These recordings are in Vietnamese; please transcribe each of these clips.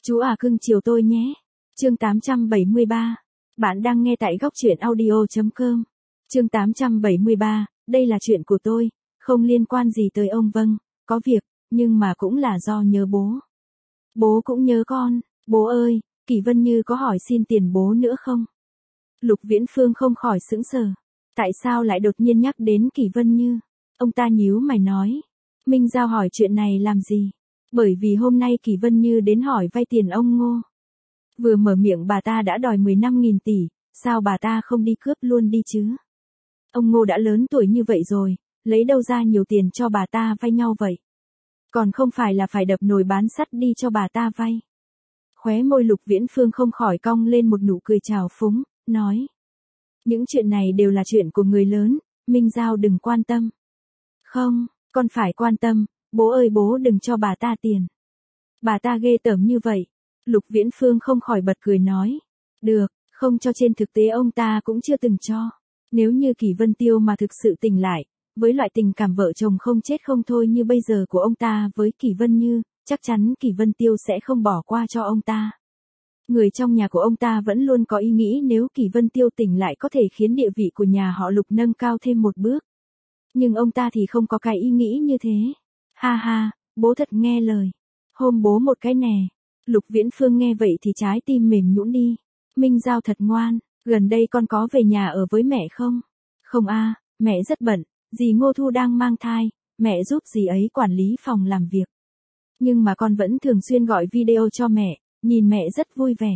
Chú à cưng chiều tôi nhé. Chương 873. Bạn đang nghe tại góc truyện audio.com. Chương 873, đây là chuyện của tôi, không liên quan gì tới ông. Vâng, có việc, nhưng mà cũng là do nhớ bố. Bố cũng nhớ con. Bố ơi, Kỳ Vân Như có hỏi xin tiền bố nữa không? Lục Viễn Phương không khỏi sững sờ. Tại sao lại đột nhiên nhắc đến Kỳ Vân Như? Ông ta nhíu mày nói. Minh Giao hỏi chuyện này làm gì? Bởi vì hôm nay Kỳ Vân Như đến hỏi vay tiền ông Ngô. Vừa mở miệng bà ta đã đòi 15.000 tỷ, sao bà ta không đi cướp luôn đi chứ? Ông Ngô đã lớn tuổi như vậy rồi, lấy đâu ra nhiều tiền cho bà ta vay nhau vậy? Còn không phải là phải đập nồi bán sắt đi cho bà ta vay. Khóe môi Lục Viễn Phương không khỏi cong lên một nụ cười trào phúng, nói. Những chuyện này đều là chuyện của người lớn, Minh Giao đừng quan tâm. Không, con phải quan tâm, bố ơi bố đừng cho bà ta tiền. Bà ta ghê tởm như vậy. Lục Viễn Phương không khỏi bật cười nói. Được, không cho trên thực tế ông ta cũng chưa từng cho. Nếu như Kỳ Vân Tiêu mà thực sự tỉnh lại, với loại tình cảm vợ chồng không chết không thôi như bây giờ của ông ta với Kỳ Vân Như, chắc chắn Kỳ Vân Tiêu sẽ không bỏ qua cho ông ta. Người trong nhà của ông ta vẫn luôn có ý nghĩ nếu Kỳ Vân Tiêu tỉnh lại có thể khiến địa vị của nhà họ Lục nâng cao thêm một bước. Nhưng ông ta thì không có cái ý nghĩ như thế. Ha ha, bố thật nghe lời. Hôm bố một cái nè. Lục Viễn Phương nghe vậy thì trái tim mềm nhũn đi. Minh Giao thật ngoan, gần đây con có về nhà ở với mẹ không? Không a, mẹ rất bận, dì Ngô Thu đang mang thai, mẹ giúp dì ấy quản lý phòng làm việc. Nhưng mà con vẫn thường xuyên gọi video cho mẹ, nhìn mẹ rất vui vẻ.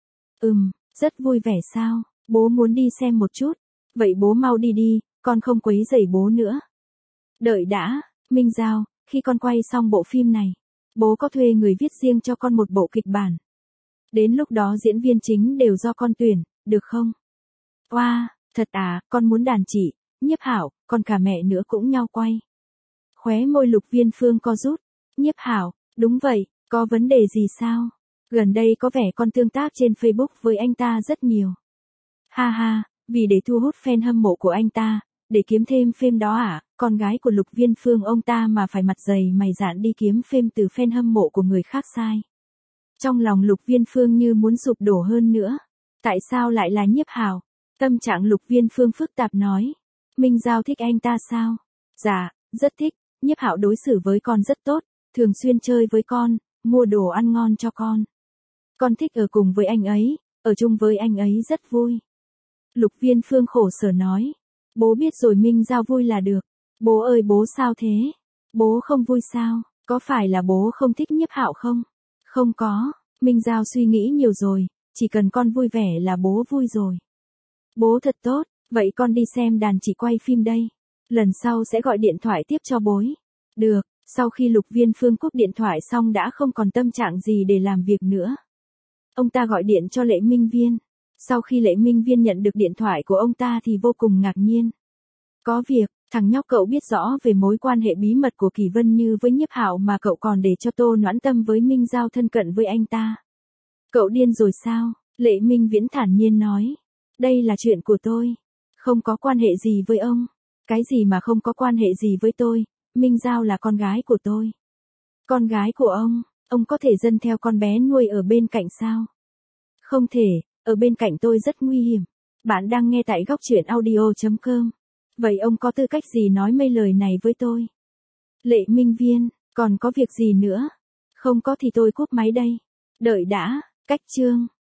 Rất vui vẻ sao? Bố muốn đi xem một chút. Vậy bố mau đi đi, con không quấy rầy bố nữa. Đợi đã, Minh Giao, khi con quay xong bộ phim này, bố có thuê người viết riêng cho con một bộ kịch bản. Đến lúc đó diễn viên chính đều do con tuyển, được không? Wow, thật à, con muốn đàn chị, Nhiếp Hảo, còn cả mẹ nữa cũng nhau quay. Khóe môi Lục Viễn Phương co rút. Nhiếp Hảo, đúng vậy, có vấn đề gì sao? Gần đây có vẻ con tương tác trên Facebook với anh ta rất nhiều. Ha ha, vì để thu hút fan hâm mộ của anh ta, để kiếm thêm fame đó à, con gái của Lục Viễn Phương ông ta mà phải mặt dày mày dạn đi kiếm fame từ fan hâm mộ của người khác sai. Trong lòng Lục Viễn Phương như muốn sụp đổ hơn nữa. Tại sao lại là Nhiếp Hảo? Tâm trạng Lục Viễn Phương phức tạp nói. Minh Giao thích anh ta sao? Dạ, rất thích, Nhiếp Hảo đối xử với con rất tốt, thường xuyên chơi với con, mua đồ ăn ngon cho con. Con thích ở cùng với anh ấy, ở chung với anh ấy rất vui. Lục Viễn Phương khổ sở nói. Bố biết rồi Minh Giao vui là được. Bố ơi bố sao thế? Bố không vui sao? Có phải là bố không thích Nhiếp Hảo không? Không có, Minh Giao suy nghĩ nhiều rồi, chỉ cần con vui vẻ là bố vui rồi. Bố thật tốt, vậy con đi xem đàn chị quay phim đây. Lần sau sẽ gọi điện thoại tiếp cho bố. Được, sau khi Lục Viễn Phương cúp điện thoại xong đã không còn tâm trạng gì để làm việc nữa. Ông ta gọi điện cho Lệ Minh Viên. Sau khi Lệ Minh Viên nhận được điện thoại của ông ta thì vô cùng ngạc nhiên. Có việc, thằng nhóc cậu biết rõ về mối quan hệ bí mật của Kỳ Vân Như với Nhiếp Hảo mà cậu còn để cho Tô Noãn Tâm với Minh Giao thân cận với anh ta. Cậu điên rồi sao? Lệ Minh Viễn thản nhiên nói. Đây là chuyện của tôi. Không có quan hệ gì với ông. Cái gì mà không có quan hệ gì với tôi? Minh Giao là con gái của tôi. Con gái của ông có thể dâng theo con bé nuôi ở bên cạnh sao? Không thể, ở bên cạnh tôi rất nguy hiểm. Bạn đang nghe tại góc truyện audio.com. Vậy ông có tư cách gì nói mấy lời này với tôi? Lệ Minh Viên, còn có việc gì nữa? Không có thì tôi cúp máy đây. Đợi đã, cách chương.